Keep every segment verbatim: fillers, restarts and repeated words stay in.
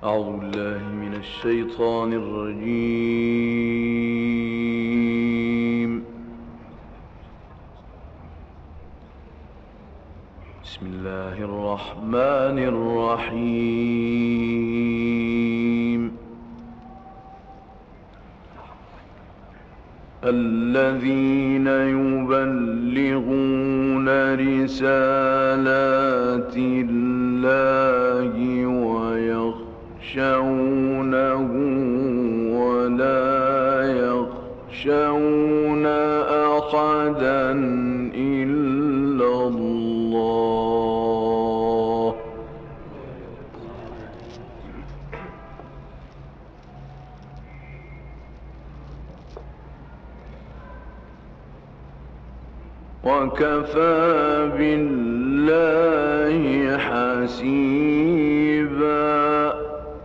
أعوذ بالله من الشيطان الرجيم. بسم الله الرحمن الرحيم. الذين يبلغون رسالات الله ويخشونه ولا يخشون أحدا إلا الله. وكفى بالله حسيبا.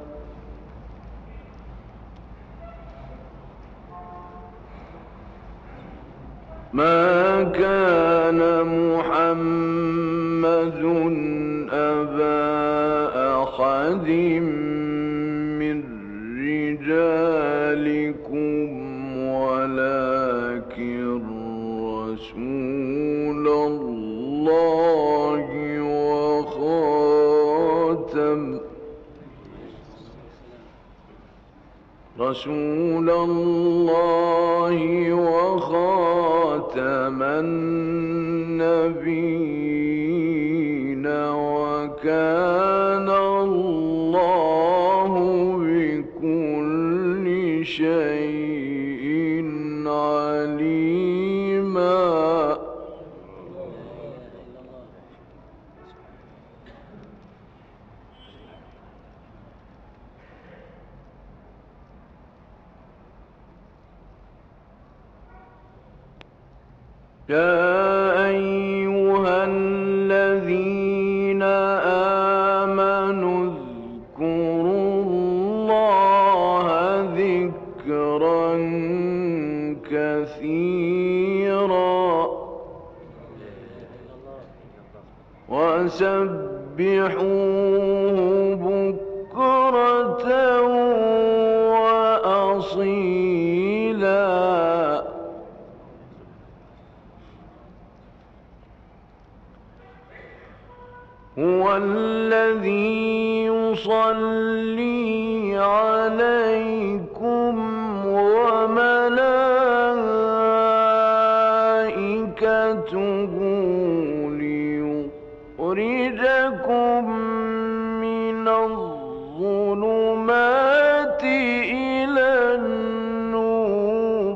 ما كان محمد أبا أحد من رجالكم ولكن رسول الله وخاتم رسول الله وخاتم النبيين وكان الله بكل شيء عليما. يا أيها الذين آمنوا اذكروا الله ذكرا كثيرا وسبحوه بكرة وأصيلا. هو الذي يصلي عليكم وملائكته ليخرجكم من الظلمات إلى النور.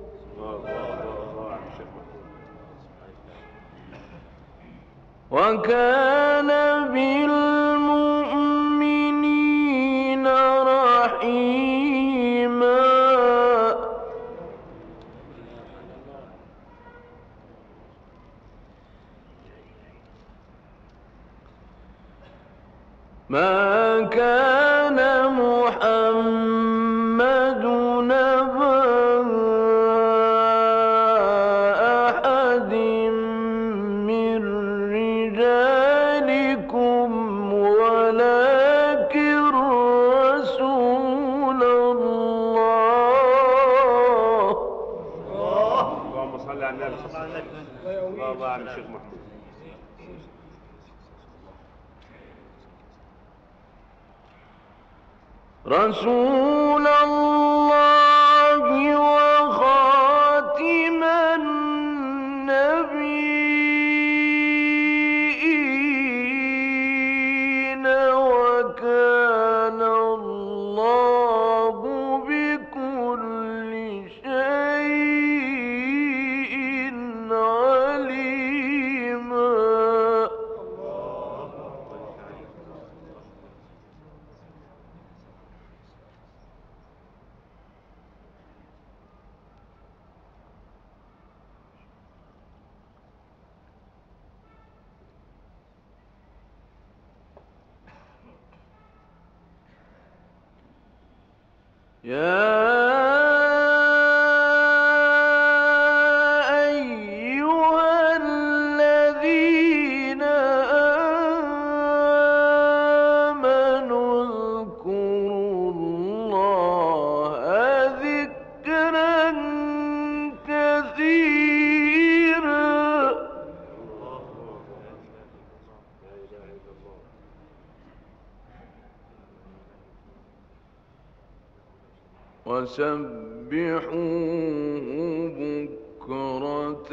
وكان بالمؤمنين رحيما. ما كان محمد أبا أحد من رجالكم ولكن رسول الله. اللهم صل على النبي. الله على الشيخ محمود. رسول الله وخاتم النبيين وكان الله بكل شيء عليما. يا أيها الذين آمنوا اذكروا وسبحوه بكرة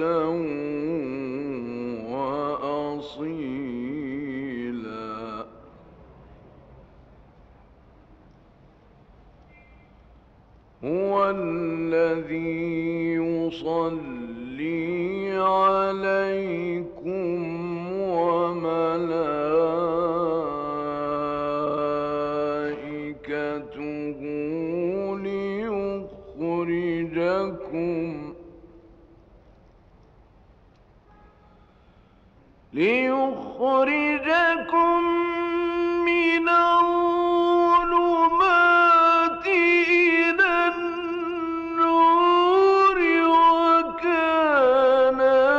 وأصيلا هو الذي يصلي عليكم وملائكته ليخرجكم ليخرجكم من الظلمات إلى النور وكان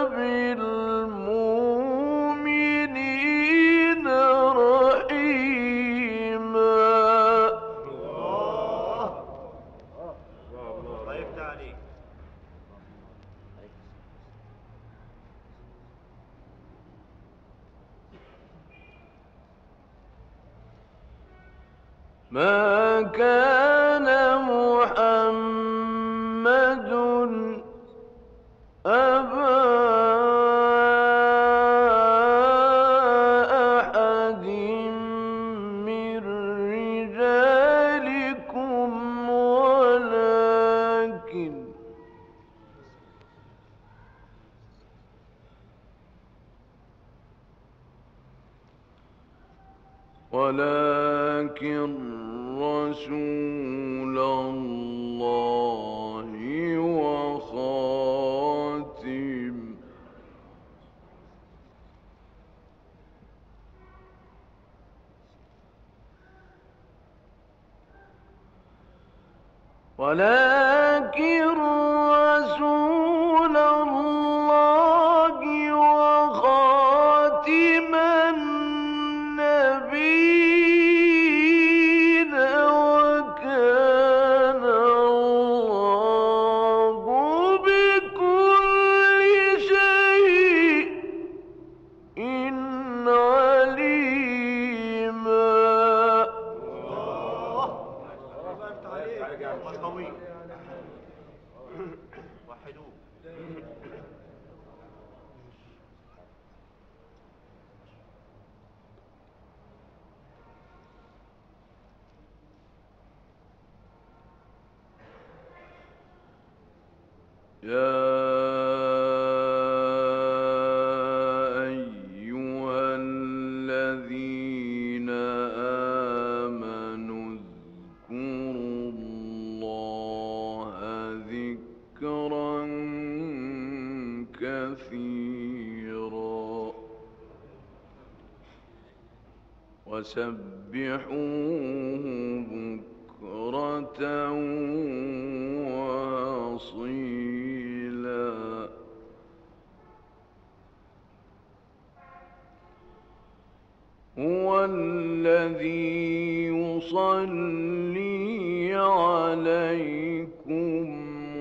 بالمؤمنين رحيما. الله يفتح عليك. ما كان محمد أبا أحد من رجالكم ولكن ولكن رسول الله وخاتم ولكن رسول الله وخاتم النبيين وكان الله بكل شيء عليما. قوي. وحدوه. يا أيها الذين آمنوا اذكروا الله ذكرا كثيرا وسبحوه بكرة وأصيلا هو الذي يصلي عليكم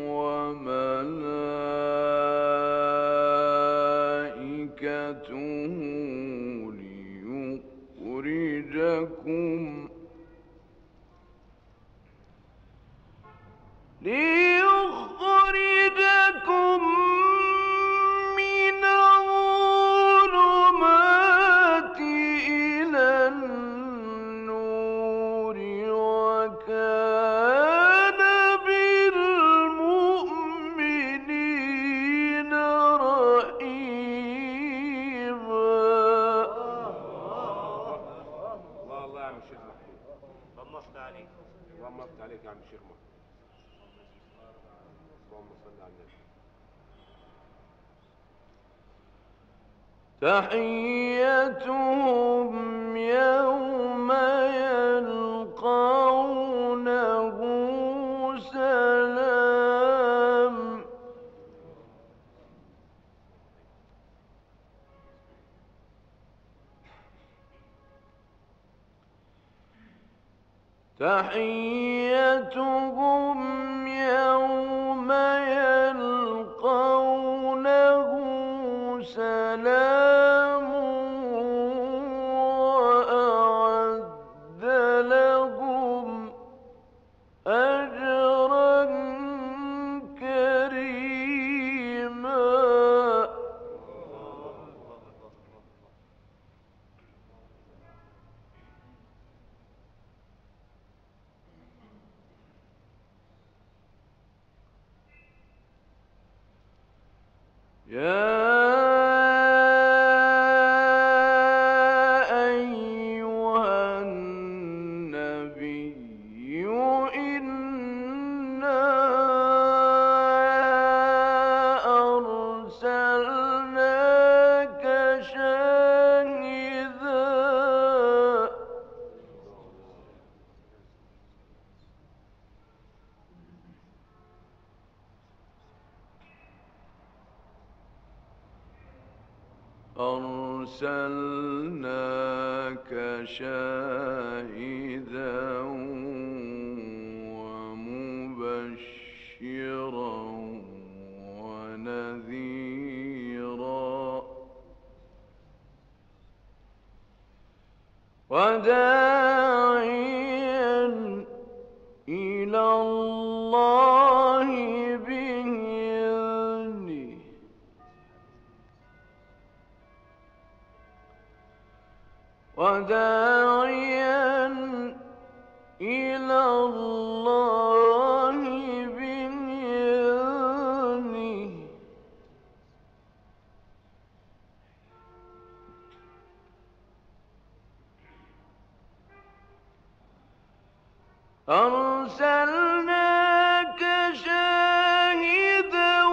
وملائكته ليخرجكم ليخرجكم من الظلمات إلى النور وكان بالمؤمنين رحيما. الله الله يا عم الشيخ محمود. طمست عليك. طمست عليك يا عم الشيخ محمود. اللهم صل على النبي. تحيتهم يوم يلقونه سلام تحيتهم يوم يلقونه سلام وأعد لهم أجرا يا أيها النبي إنا أرسلناك شاهدا أرسلناك شاهدا ومبشرا ونذيرا وداعيا إلى الله بإذنه وداعيا إلى الله بإذنه أرسلناك شاهدا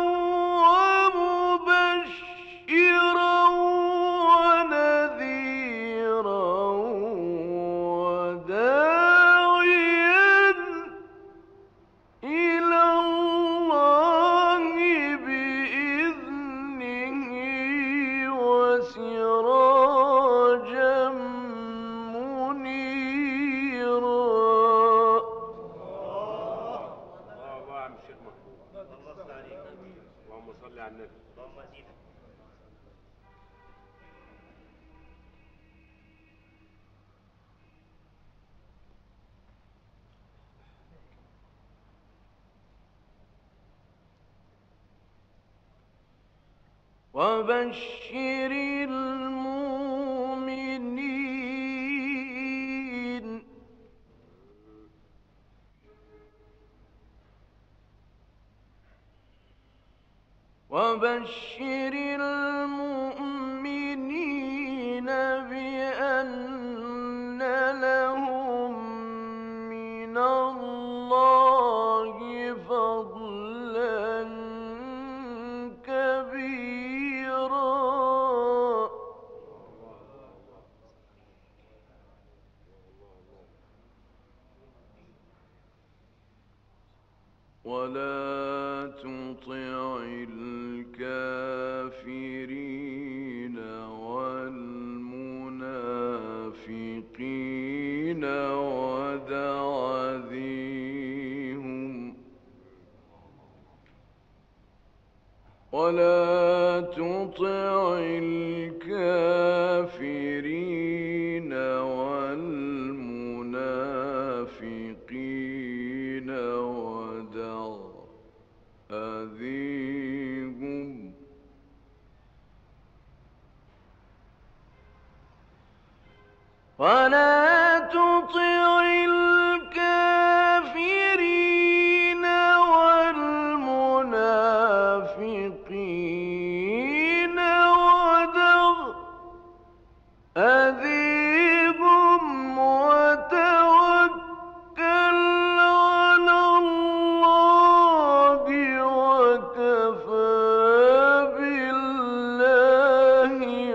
ومبشرا ونذيرا وداعيا إلى الله بإذنه وسراجا منيرا. اللهم صل على النبي. وبشر المؤمنين وبشر المؤمنين بأن لهم من الله فضلا كبيرا. ولا تطع الكافرين والمنافقين ودع ذيهم ولا تطع الكافرين والمنافقين ودع أذيهم ولا تطع الكافرين والمنافقين ودع أذيهم وتوكل على الله وكفى بالله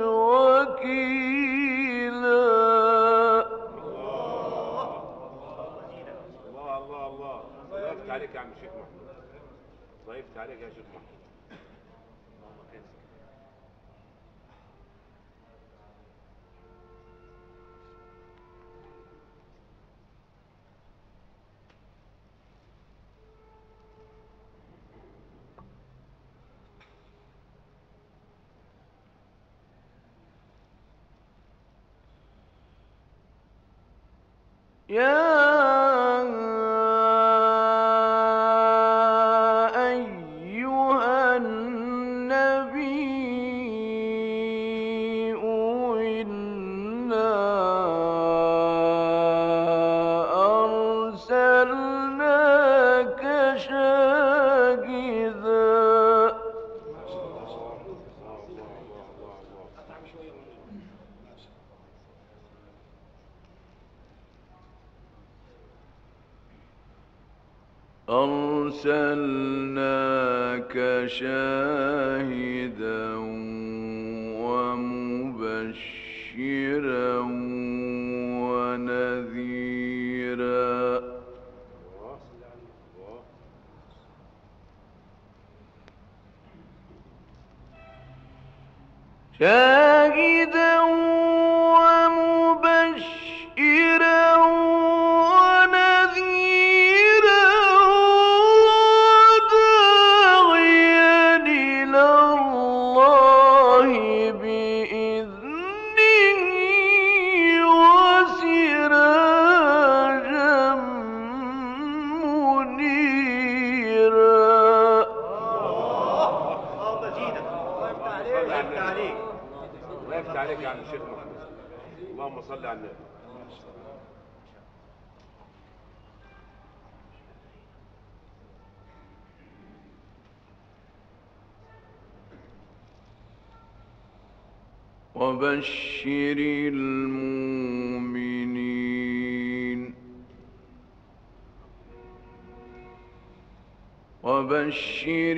وكيلا. الله الله الله الله يفتح عليك يا عم الشيخ محمود. الله يفتح عليك يا شيخ محمود. يا أيها النبي إنا أرسلناك شاهدا أرسلناك شاهدا ومبشرا ونذيرا شاهدا ومبشرا ونذيرا وداعيا إلى الله بإذنه وسراجا منيرا. الله مجيدك. الله يفتح عليك. الله يفتح عليك يا عم الشيخ محمود. اللهم صل على النبي. وبشر المؤمنين وبشر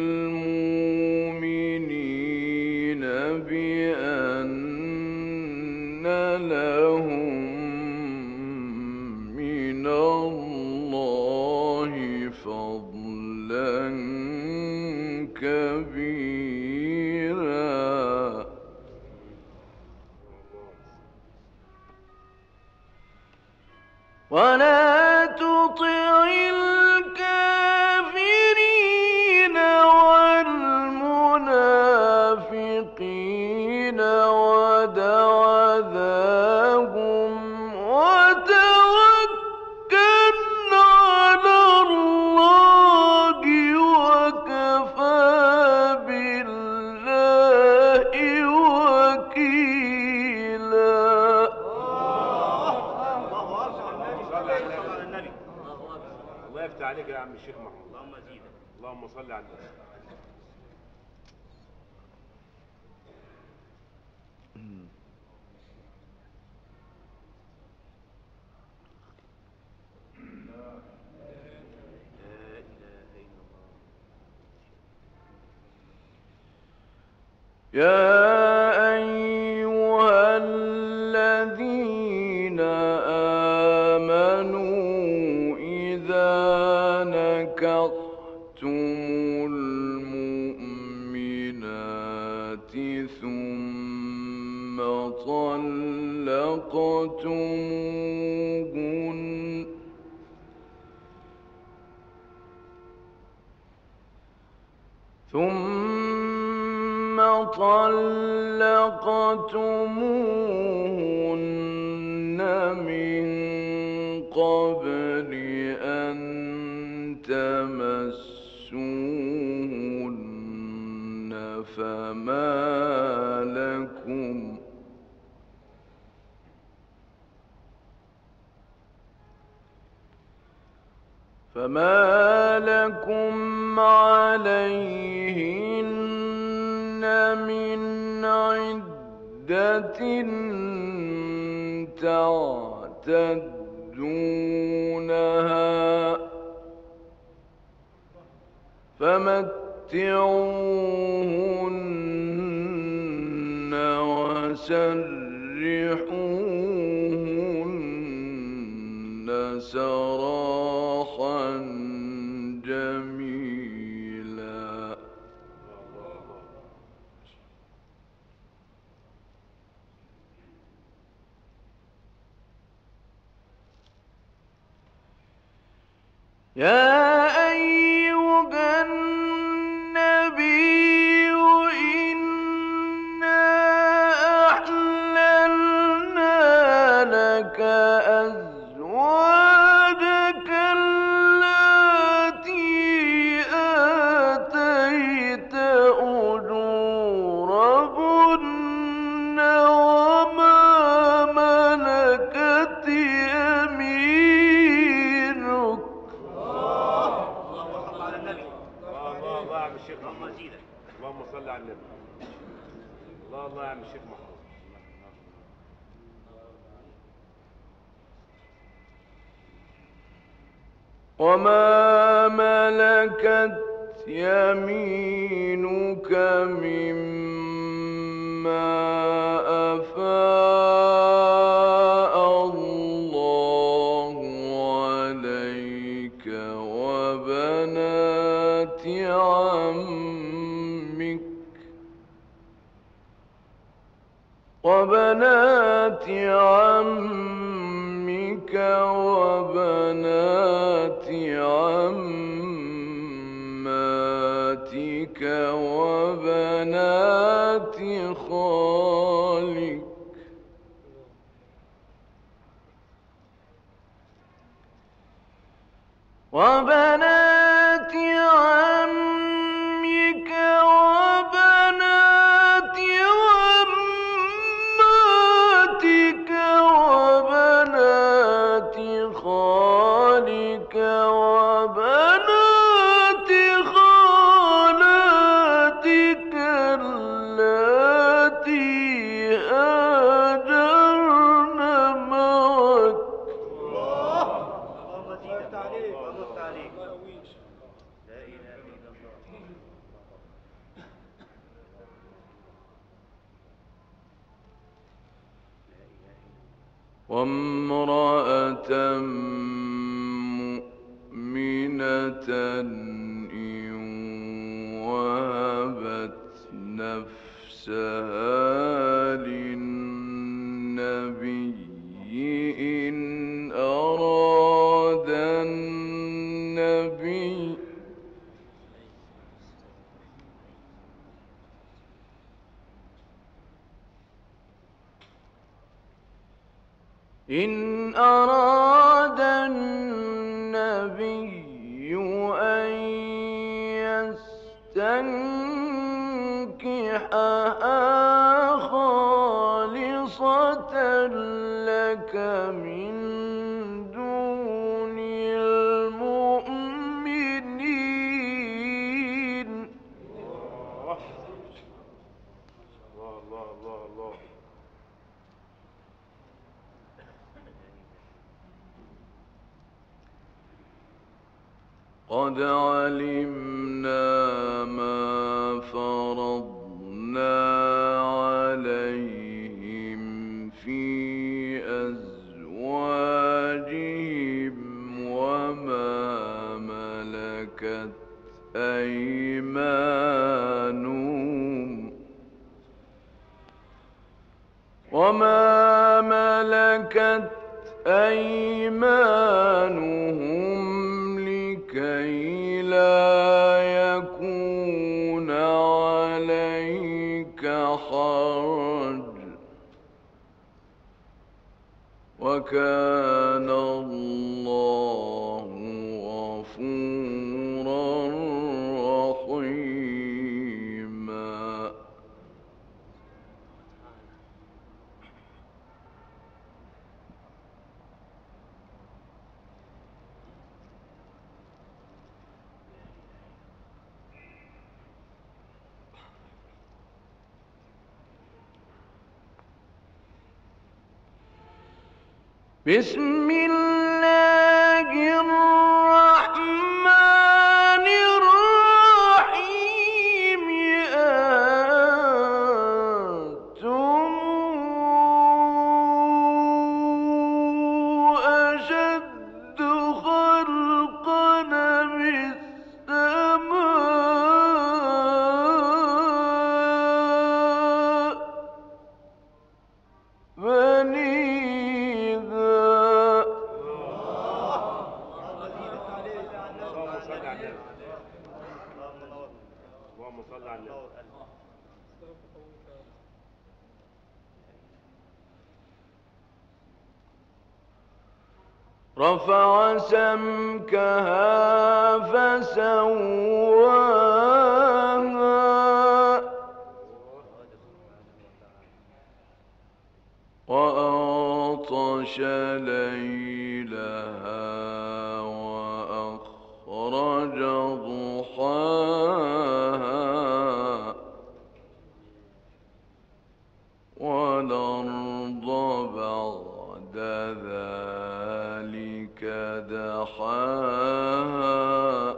المؤمنين بأن لهم من الله فضلا كبيرا. ولا تطع الكافرين والمنافقين ودع ذاهم وتوكل على الله وكفى بالله وكيلا. الله يفتح عليك يا عم الشيخ محمود. اللهم زيدك. اللهم صل على النبي. يا أيها الذين آمنوا إذا نكحتم المؤمنات ثم طلقتموهن ثم طلقتموهن من قبل أن تمسوهن فما لكم فما لكم عليهن من عدة تعتدونها فمتعوهن وسرحوهن سراحا جميلا. يا أيها النبي إنا أحللنا لك أزواجك التي آتيت أجورهن وما ملكت يمينك. اللهم زيدك. اللهم صل على النبي. الله الله يا عم الشيخ محمود. وما ملكت يمينك مما أفاء الله عليك وبنات عمك وبنات عمك وبنات عماتك وبنات خالك وبنات عمك وبنات عماتك وبنات خالك وبنات خالاتك اللاتي هاجرن معك. اللهم زيد عليك ونص عليك. لا اله الا الله. وامرأة مؤمنة إن وهبت نفسها للنبي إن أراد النبي إن أراد النبي أن يستنكحها خالصة لك من دون المؤمنين. الله الله الله الله. قد علمنا ما فرضنا عليهم في أزواجهم وما ملكت أيمانهم وما ملكت أيمانهم لكي لا يكون عليك حرج وكان الله غفورا رحيما. بسم الله الرحمن الرحيم. أنتم أشد خلقا أم السماء بنيها. اللهم صل على النبي. رفع سمكها فسواها وأغطش ليلها وأخرج ضحاها والأرض بعد ذلك دحاها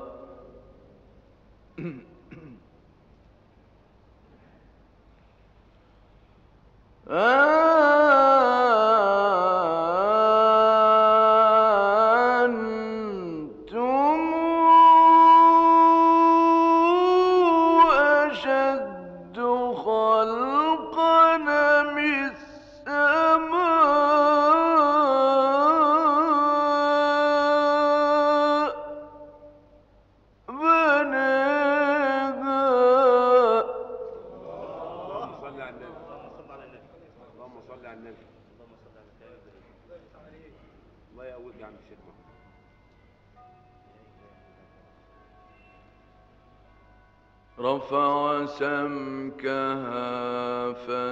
أنتم أشد خلقا أم السماء بناها اللهم صل على النبي. اللهم صل على النبي. الله يقويك يا عم الشيخ محمود. رفع سمكها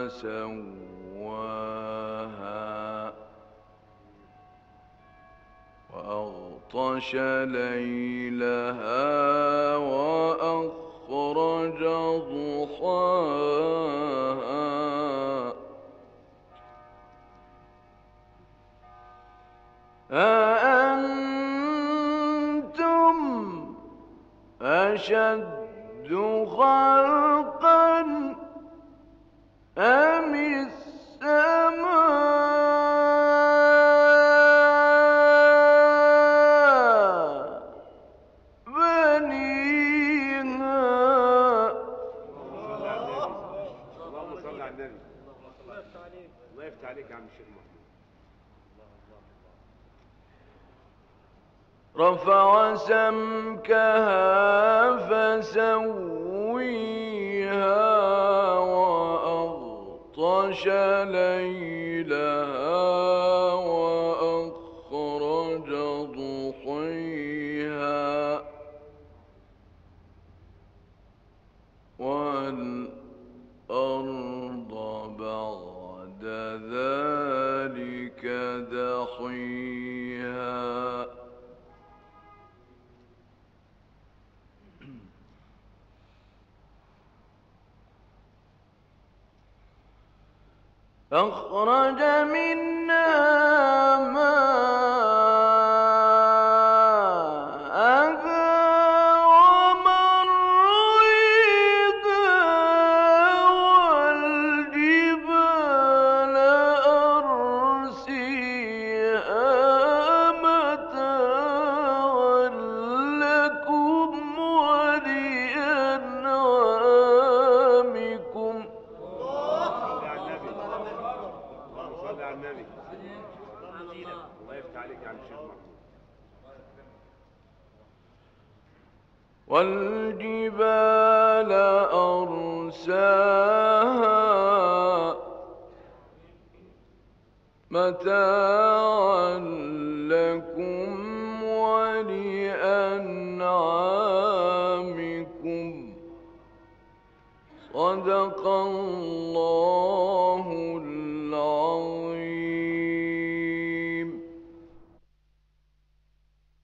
فسواها وأغطش ليلها وأخرج ضحاها أأنتم أشد خلقا أم السماء بنيها اللهم صل على النبي. الله يفتح عليك يا عم الشيخ محمود. رفع سمكها فسويها وأغطش ليلها وأخرج ضحيها والأرض بعد ذلك دحيها أخرج منها ماءها ومرعاها والجبال أرسيها متاعا لكم ولأنعامكم. صل على النبي. الله يفتح عليك يا عم الشيخ محمود. والجبال أرساها متاعا لكم ولأنعامكم. صدق الله العظيم.